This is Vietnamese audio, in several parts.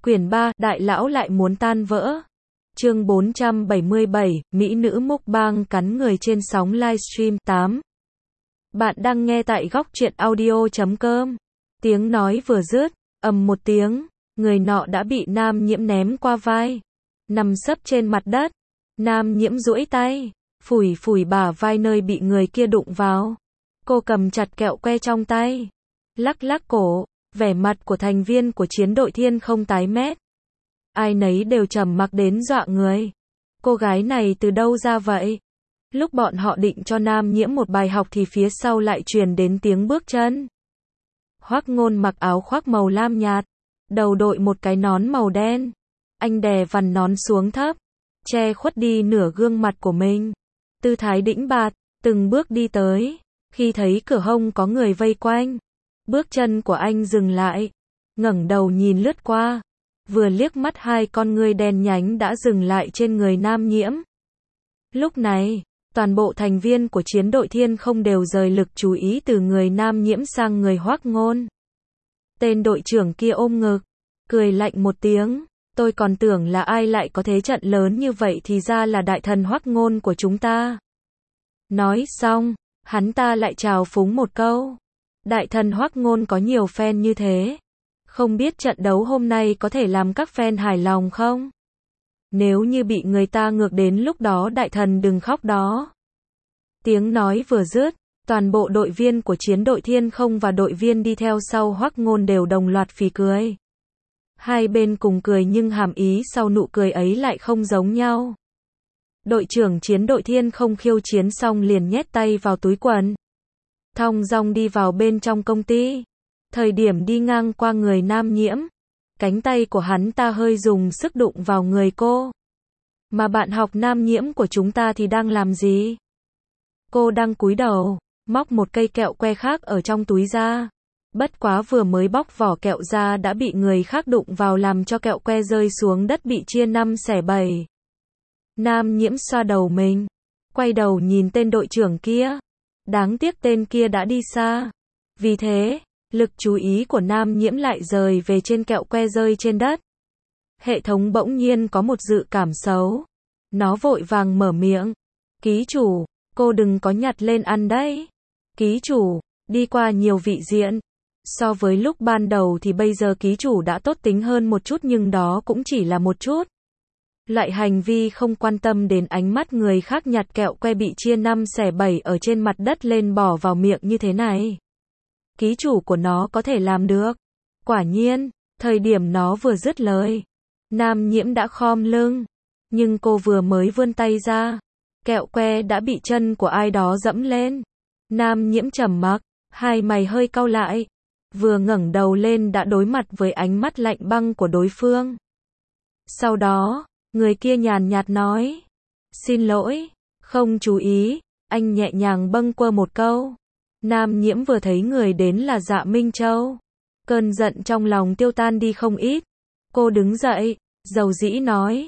Quyển 3, Đại lão lại muốn tan vỡ. Chương 477, Mỹ nữ mukbang cắn người trên sóng livestream 8. Bạn đang nghe tại góc truyện audio.com. Tiếng nói vừa dứt, ầm một tiếng, người nọ đã bị Nam Nhiễm ném qua vai, nằm sấp trên mặt đất. Nam Nhiễm duỗi tay, phủi phủi bả vai nơi bị người kia đụng vào. Cô cầm chặt kẹo que trong tay, lắc lắc cổ, vẻ mặt của thành viên của chiến đội Thiên không tái mét. Ai nấy đều trầm mặc đến dọa người. Cô gái này từ đâu ra vậy? Lúc bọn họ định cho Nam Nhiễm một bài học thì phía sau lại truyền đến tiếng bước chân. Hoắc Ngôn mặc áo khoác màu lam nhạt, đầu đội một cái nón màu đen. Anh đè vành nón xuống thấp, che khuất đi nửa gương mặt của mình. Tư thái đĩnh bạt, từng bước đi tới. Khi thấy cửa hông có người vây quanh, bước chân của anh dừng lại, ngẩng đầu nhìn lướt qua, vừa liếc mắt hai con ngươi đen nhánh đã dừng lại trên người Nam Nhiễm. Lúc này, toàn bộ thành viên của chiến đội Thiên không đều rời lực chú ý từ người Nam Nhiễm sang người Hoắc Ngôn. Tên đội trưởng kia ôm ngực, cười lạnh một tiếng, tôi còn tưởng là ai lại có thế trận lớn như vậy thì ra là đại thần Hoắc Ngôn của chúng ta. Nói xong, hắn ta lại chào phúng một câu. Đại thần Hoắc Ngôn có nhiều fan như thế, không biết trận đấu hôm nay có thể làm các fan hài lòng không? Nếu như bị người ta ngược đến lúc đó đại thần đừng khóc đó. Tiếng nói vừa dứt, toàn bộ đội viên của chiến đội Thiên không và đội viên đi theo sau Hoắc Ngôn đều đồng loạt phì cười. Hai bên cùng cười nhưng hàm ý sau nụ cười ấy lại không giống nhau. Đội trưởng chiến đội Thiên không khiêu chiến xong liền nhét tay vào túi quần, thong dong đi vào bên trong công ty. Thời điểm đi ngang qua người Nam Nhiễm, cánh tay của hắn ta hơi dùng sức đụng vào người cô. Mà bạn học Nam Nhiễm của chúng ta thì đang làm gì? Cô đang cúi đầu, móc một cây kẹo que khác ở trong túi ra. Bất quá vừa mới bóc vỏ kẹo ra đã bị người khác đụng vào làm cho kẹo que rơi xuống đất bị chia 5 xẻ 7. Nam Nhiễm xoa đầu mình, quay đầu nhìn tên đội trưởng kia. Đáng tiếc tên kia đã đi xa. Vì thế, lực chú ý của Nam Nhiễm lại rời về trên kẹo que rơi trên đất. Hệ thống bỗng nhiên có một dự cảm xấu. Nó vội vàng mở miệng. Ký chủ, cô đừng có nhặt lên ăn đấy. Ký chủ, đi qua nhiều vị diện. So với lúc ban đầu thì bây giờ ký chủ đã tốt tính hơn một chút nhưng đó cũng chỉ là một chút. Loại hành vi không quan tâm đến ánh mắt người khác nhặt kẹo que bị chia 5 xẻ 7 ở trên mặt đất lên bỏ vào miệng như thế này. Ký chủ của nó có thể làm được. Quả nhiên, thời điểm nó vừa dứt lời, Nam Nhiễm đã khom lưng. Nhưng cô vừa mới vươn tay ra, kẹo que đã bị chân của ai đó dẫm lên. Nam Nhiễm trầm mặc, hai mày hơi cau lại. Vừa ngẩng đầu lên đã đối mặt với ánh mắt lạnh băng của đối phương. Sau đó, người kia nhàn nhạt nói. Xin lỗi, không chú ý, anh nhẹ nhàng bâng quơ một câu. Nam Nhiễm vừa thấy người đến là Dạ Minh Châu. Cơn giận trong lòng tiêu tan đi không ít. Cô đứng dậy, dầu dĩ nói.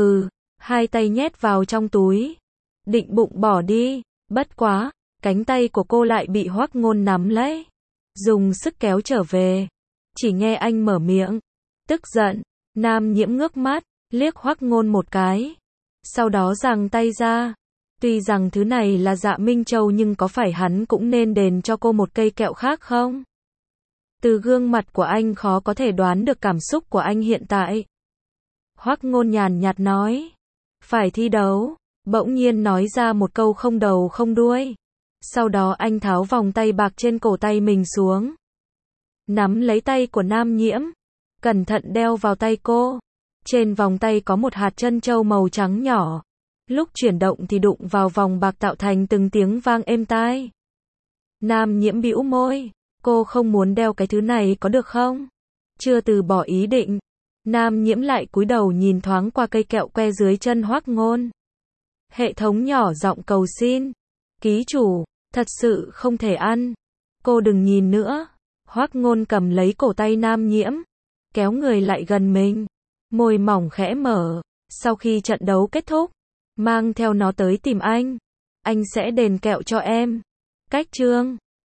Hai tay nhét vào trong túi. Định bụng bỏ đi, bất quá, cánh tay của cô lại bị Hoắc Ngôn nắm lấy. Dùng sức kéo trở về. Chỉ nghe anh mở miệng. Tức giận, Nam Nhiễm ngước mắt, liếc Hoắc Ngôn một cái. Sau đó giằng tay ra. Tuy rằng thứ này là Dạ Minh Châu nhưng có phải hắn cũng nên đền cho cô một cây kẹo khác không? Từ gương mặt của anh khó có thể đoán được cảm xúc của anh hiện tại. Hoắc Ngôn nhàn nhạt nói. Phải thi đấu. Bỗng nhiên nói ra một câu không đầu không đuôi. Sau đó anh tháo vòng tay bạc trên cổ tay mình xuống. Nắm lấy tay của Nam Nhiễm. Cẩn thận đeo vào tay cô. Trên vòng tay có một hạt trân châu màu trắng nhỏ. Lúc chuyển động thì đụng vào vòng bạc tạo thành từng tiếng vang êm tai. Nam Nhiễm bĩu môi. Cô không muốn đeo cái thứ này có được không? Chưa từ bỏ ý định. Nam Nhiễm lại cúi đầu nhìn thoáng qua cây kẹo que dưới chân Hoắc Ngôn. Hệ thống nhỏ giọng cầu xin. Ký chủ, thật sự không thể ăn. Cô đừng nhìn nữa. Hoắc Ngôn cầm lấy cổ tay Nam Nhiễm, kéo người lại gần mình. Môi mỏng khẽ mở. Sau khi trận đấu kết thúc, mang theo nó tới tìm anh. Anh sẽ đền kẹo cho em. Cách chương